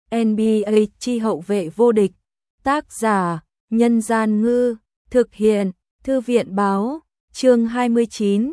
NBA chi hậu vệ vô địch. Tác giả: Nhân Gian Ngư. Thực hiện: Thư viện Báo. Chương 29.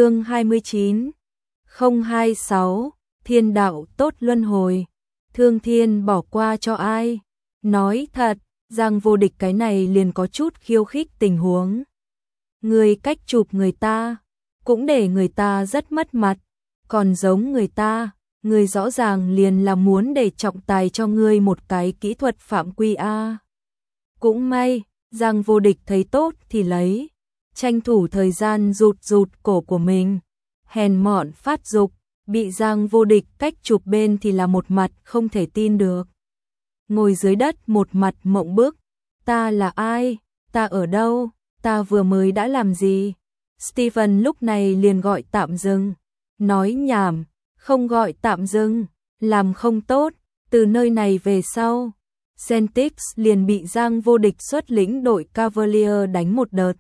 026. Thiên đạo tốt luân hồi. Thương thiên bỏ qua cho ai? Nói thật, Giang Vô Địch cái này liền có chút khiêu khích tình huống. Người cách chụp người ta, cũng để người ta rất mất mặt, còn giống người ta, người rõ ràng liền là muốn để trọng tài cho ngươi một cái kỹ thuật phạm quy a. Cũng may, Giang Vô Địch thấy tốt thì lấy, tranh thủ thời gian rụt cổ của mình, hèn mọn phát dục, bị Giang Vô Địch cách chụp bên thì là một mặt không thể tin được. Ngồi dưới đất một mặt mộng bức, ta là ai, ta ở đâu, ta vừa mới đã làm gì? Steven lúc này liền gọi tạm dừng, nói nhảm, không gọi tạm dừng, làm không tốt, từ nơi này về sau, Celtics liền bị Giang Vô Địch xuất lĩnh đội Cavalier đánh một đợt.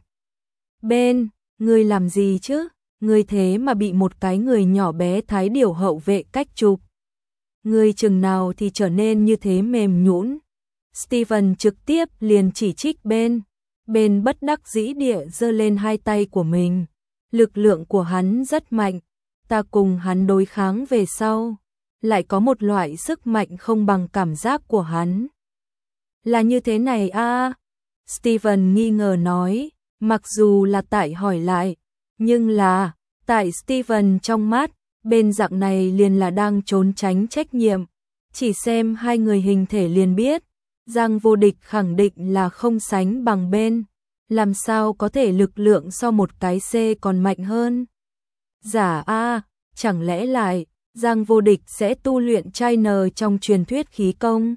Bên, ngươi làm gì chứ? Ngươi thế mà bị một cái người nhỏ bé thái điểu hậu vệ cách chụp. Ngươi chừng nào thì trở nên như thế mềm nhũn. Steven trực tiếp liền chỉ trích bên bất đắc dĩ địa giơ lên hai tay của mình. Lực lượng của hắn rất mạnh, ta cùng hắn đối kháng về sau, lại có một loại sức mạnh không bằng cảm giác của hắn. Là như thế này a? Steven nghi ngờ nói, mặc dù là tại hỏi lại, nhưng là, tại Steven trong mắt, bên dạng này liền là đang trốn tránh trách nhiệm. Chỉ xem hai người hình thể liền biết, Giang Vô Địch khẳng định là không sánh bằng bên, làm sao có thể lực lượng so một cái C còn mạnh hơn. Giả a, chẳng lẽ lại, Giang Vô Địch sẽ tu luyện China trong truyền thuyết khí công?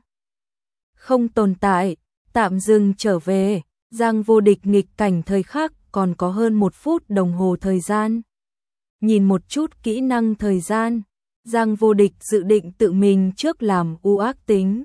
Không tồn tại, tạm dừng trở về, Giang Vô Địch nghịch cảnh thời khắc còn có hơn 1 phút đồng hồ thời gian. Nhìn một chút kỹ năng thời gian, Giang Vô Địch dự định tự mình trước làm u ác tính.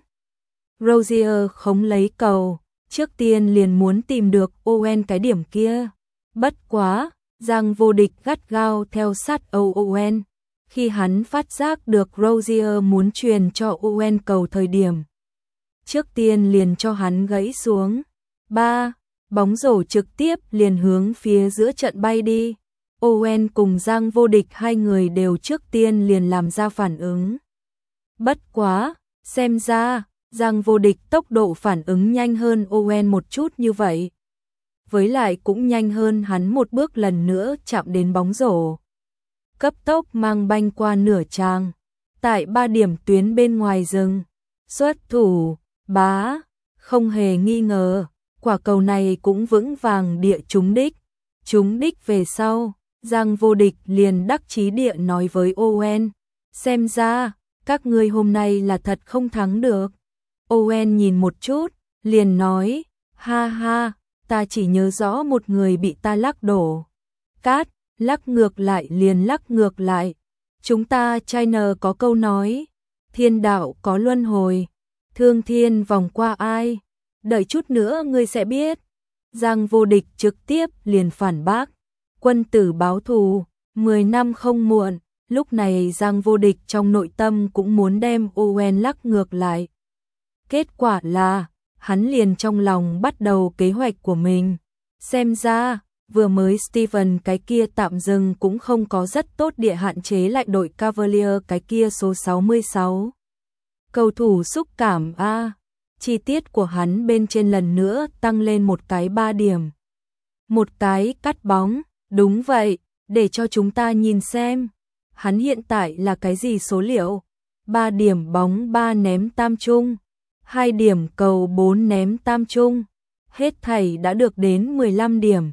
Rozier không lấy cầu, trước tiên liền muốn tìm được Owen cái điểm kia. Bất quá, Giang Vô Địch gắt gao theo sát Owen. Khi hắn phát giác được Rozier muốn truyền cho Owen cầu thời điểm, trước tiên liền cho hắn gãy xuống. 3. Bóng rổ trực tiếp liền hướng phía giữa trận bay đi. Owen cùng Giang Vô Địch hai người đều trước tiên liền làm ra phản ứng. Bất quá, xem ra, Giang Vô Địch tốc độ phản ứng nhanh hơn Owen một chút như vậy. Với lại cũng nhanh hơn hắn một bước lần nữa chạm đến bóng rổ. Cấp tốc mang banh qua nửa tràng. Tại 3 điểm tuyến bên ngoài rừng. Xuất thủ, bá, không hề nghi ngờ. Quả cầu này cũng vững vàng địa trúng đích. Trúng đích về sau, Giang Vô Địch liền đắc chí địa nói với Owen. Xem ra, các ngươi hôm nay là thật không thắng được. Owen nhìn một chút, liền nói, ha ha, ta chỉ nhớ rõ một người bị ta lắc đổ. Cát, lắc ngược lại liền lắc ngược lại. Chúng ta China có câu nói, thiên đạo có luân hồi, thương thiên vòng qua ai. Đợi chút nữa ngươi sẽ biết. Giang Vô Địch trực tiếp liền phản bác. Quân tử báo thù, 10 năm không muộn. Lúc này Giang Vô Địch trong nội tâm cũng muốn đem Owen lắc ngược lại. Kết quả là, hắn liền trong lòng bắt đầu kế hoạch của mình. Xem ra, vừa mới Steven cái kia tạm dừng cũng không có rất tốt địa hạn chế lại đội Cavalier cái kia số 66. Cầu thủ xúc cảm a, chi tiết của hắn bên trên lần nữa tăng lên một cái 3 điểm. Một cái cắt bóng, đúng vậy, để cho chúng ta nhìn xem. Hắn hiện tại là cái gì số liệu? 3 điểm bóng 3 ném tam trung, 2 điểm cầu 4 ném tam trung. Hết thảy đã được đến 15 điểm,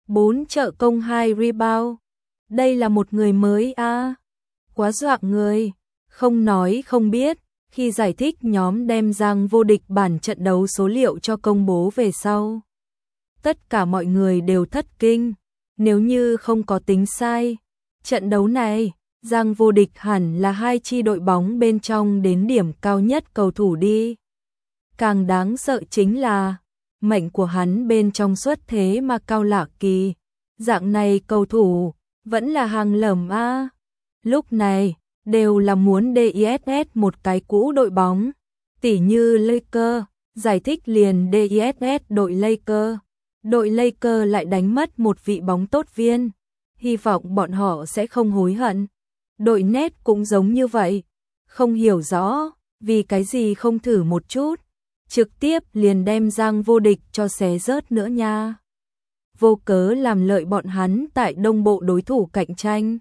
4 trợ công 2 rebound. Đây là một người mới a, quá dọa người, không nói không biết. Khi giải thích nhóm đem Giang Vô Địch bản trận đấu số liệu cho công bố về sau, tất cả mọi người đều thất kinh. Nếu như không có tính sai, trận đấu này, Giang Vô Địch hẳn là hai chi đội bóng bên trong đến điểm cao nhất cầu thủ đi. Càng đáng sợ chính là, mệnh của hắn bên trong xuất thế mà cao lạ kỳ. Dạng này cầu thủ, vẫn là hàng lởm a. Lúc này, đều là muốn DISS một cái cũ đội bóng. Tỉ như Lakers, giải thích liền DISS đội Lakers. Đội Lakers lại đánh mất một vị bóng tốt viên. Hy vọng bọn họ sẽ không hối hận. Đội Nets cũng giống như vậy. Không hiểu rõ, vì cái gì không thử một chút. Trực tiếp liền đem Giang Vô Địch cho xé rớt nữa nha. Vô cớ làm lợi bọn hắn tại đông bộ đối thủ cạnh tranh.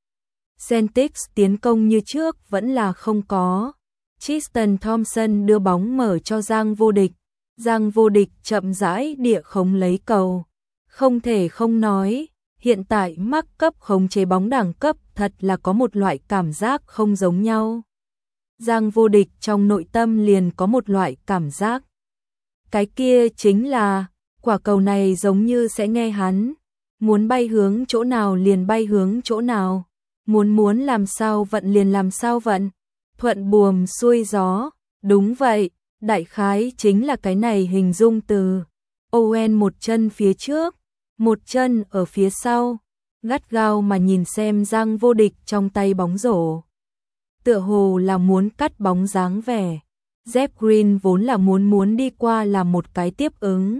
Celtics tiến công như trước vẫn là không có. Tristan Thompson đưa bóng mở cho Giang Vô Địch. Giang Vô Địch chậm rãi địa khống lấy cầu. Không thể không nói, hiện tại mắc cấp khống chế bóng đẳng cấp thật là có một loại cảm giác không giống nhau. Giang Vô Địch trong nội tâm liền có một loại cảm giác. Cái kia chính là, quả cầu này giống như sẽ nghe hắn. Muốn bay hướng chỗ nào liền bay hướng chỗ nào. Muốn làm sao vận liền làm sao vận. Thuận buồm xuôi gió. Đúng vậy, đại khái chính là cái này hình dung từ. Owen một chân phía trước, một chân ở phía sau. Gắt gao mà nhìn xem Giang Vô Địch trong tay bóng rổ. Tựa hồ là muốn cắt bóng dáng vẻ. Jeff Green vốn là muốn đi qua làm một cái tiếp ứng.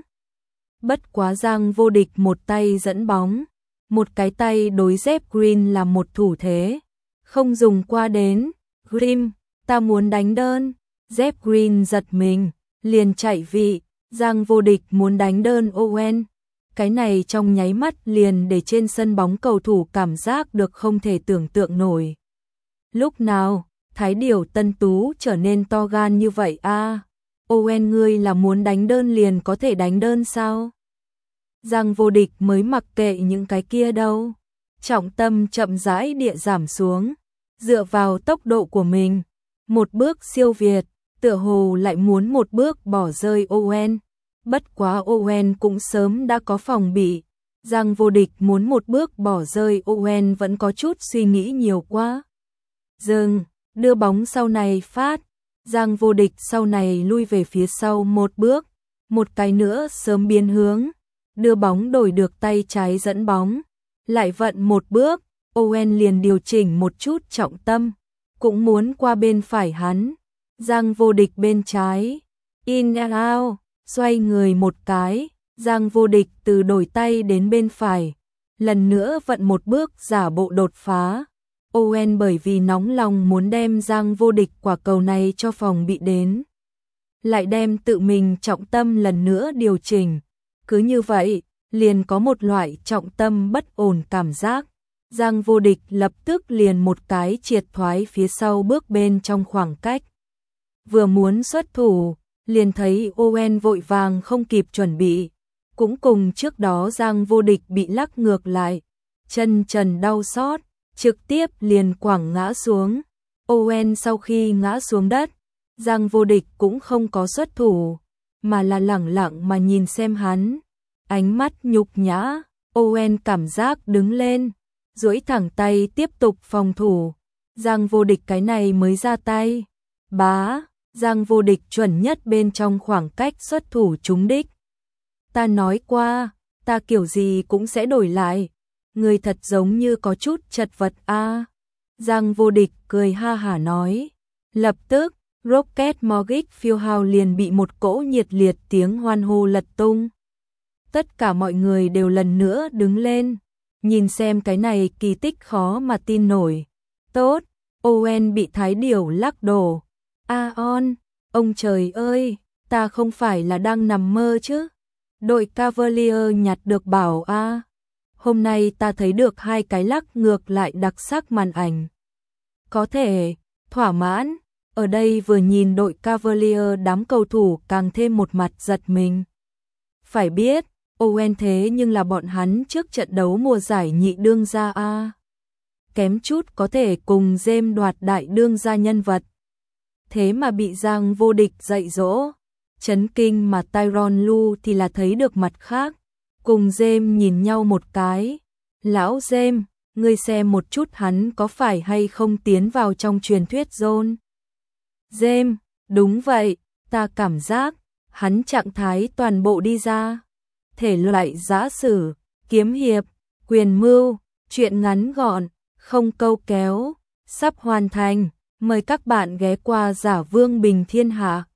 Bất quá Giang Vô Địch một tay dẫn bóng, một cái tay đối Jeff Green làm một thủ thế. Không dùng qua đến. Green, ta muốn đánh đơn. Jeff Green giật mình, liền chạy vị. Giang Vô Địch muốn đánh đơn Owen. Cái này trong nháy mắt liền để trên sân bóng cầu thủ cảm giác được không thể tưởng tượng nổi. Lúc nào, Thái Điểu Tân Tú trở nên to gan như vậy a? Owen ngươi là muốn đánh đơn liền có thể đánh đơn sao? Giang Vô Địch mới mặc kệ những cái kia đâu. Trọng tâm chậm rãi địa giảm xuống. Dựa vào tốc độ của mình. Một bước siêu việt, tựa hồ lại muốn một bước bỏ rơi Owen. Bất quá Owen cũng sớm đã có phòng bị. Giang Vô Địch muốn một bước bỏ rơi Owen vẫn có chút suy nghĩ nhiều quá. Dừng, đưa bóng sau này phát. Giang Vô Địch sau này lui về phía sau một bước. Một cái nữa sớm biến hướng. Đưa bóng đổi được tay trái dẫn bóng. Lại vận một bước. Owen liền điều chỉnh một chút trọng tâm. Cũng muốn qua bên phải hắn. Giang Vô Địch bên trái. In and out. Xoay người một cái. Giang Vô Địch từ đổi tay đến bên phải. Lần nữa vận một bước giả bộ đột phá. Owen bởi vì nóng lòng muốn đem Giang Vô Địch quả cầu này cho phòng bị đến. Lại đem tự mình trọng tâm lần nữa điều chỉnh. Cứ như vậy, liền có một loại trọng tâm bất ổn cảm giác. Giang Vô Địch lập tức liền một cái triệt thoái phía sau bước bên trong khoảng cách. Vừa muốn xuất thủ, liền thấy Owen vội vàng không kịp chuẩn bị. Cũng cùng trước đó Giang Vô Địch bị lắc ngược lại. Chân trần đau xót, trực tiếp liền quẳng ngã xuống. Owen sau khi ngã xuống đất, Giang Vô Địch cũng không có xuất thủ, mà là lẳng lặng mà nhìn xem hắn. Ánh mắt nhục nhã, Owen cảm giác đứng lên, duỗi thẳng tay tiếp tục phòng thủ. Giang Vô Địch cái này mới ra tay. Bá, Giang Vô Địch chuẩn nhất bên trong khoảng cách xuất thủ trúng đích. Ta nói qua, ta kiểu gì cũng sẽ đổi lại. Người thật giống như có chút chật vật a. Giang Vô Địch cười ha hả nói. Lập tức, Rocket Mortgage Fieldhouse liền bị một cỗ nhiệt liệt tiếng hoan hô lật tung. Tất cả mọi người đều lần nữa đứng lên, nhìn xem cái này kỳ tích khó mà tin nổi. Tốt, Owen bị Thái Điểu lắc đổ. On, ông trời ơi, ta không phải là đang nằm mơ chứ. Đội Cavalier nhặt được bảo a. Hôm nay ta thấy được hai cái lắc ngược lại đặc sắc màn ảnh. Có thể, thỏa mãn, ở đây vừa nhìn đội Cavalier đám cầu thủ càng thêm một mặt giật mình. Phải biết, Owen thế nhưng là bọn hắn trước trận đấu mùa giải nhị đương gia a. Kém chút có thể cùng James đoạt đại đương gia nhân vật. Thế mà bị Giang Vô Địch dạy dỗ. Chấn kinh mà Tyronn Lue thì là thấy được mặt khác. Cùng James nhìn nhau một cái. Lão James, ngươi xem một chút hắn có phải hay không tiến vào trong truyền thuyết zone. James, đúng vậy, ta cảm giác, hắn trạng thái toàn bộ đi ra. Thể loại giã sử, kiếm hiệp, quyền mưu, truyện ngắn gọn, không câu kéo, sắp hoàn thành. Mời các bạn ghé qua Giả Vương Bình Thiên Hạ.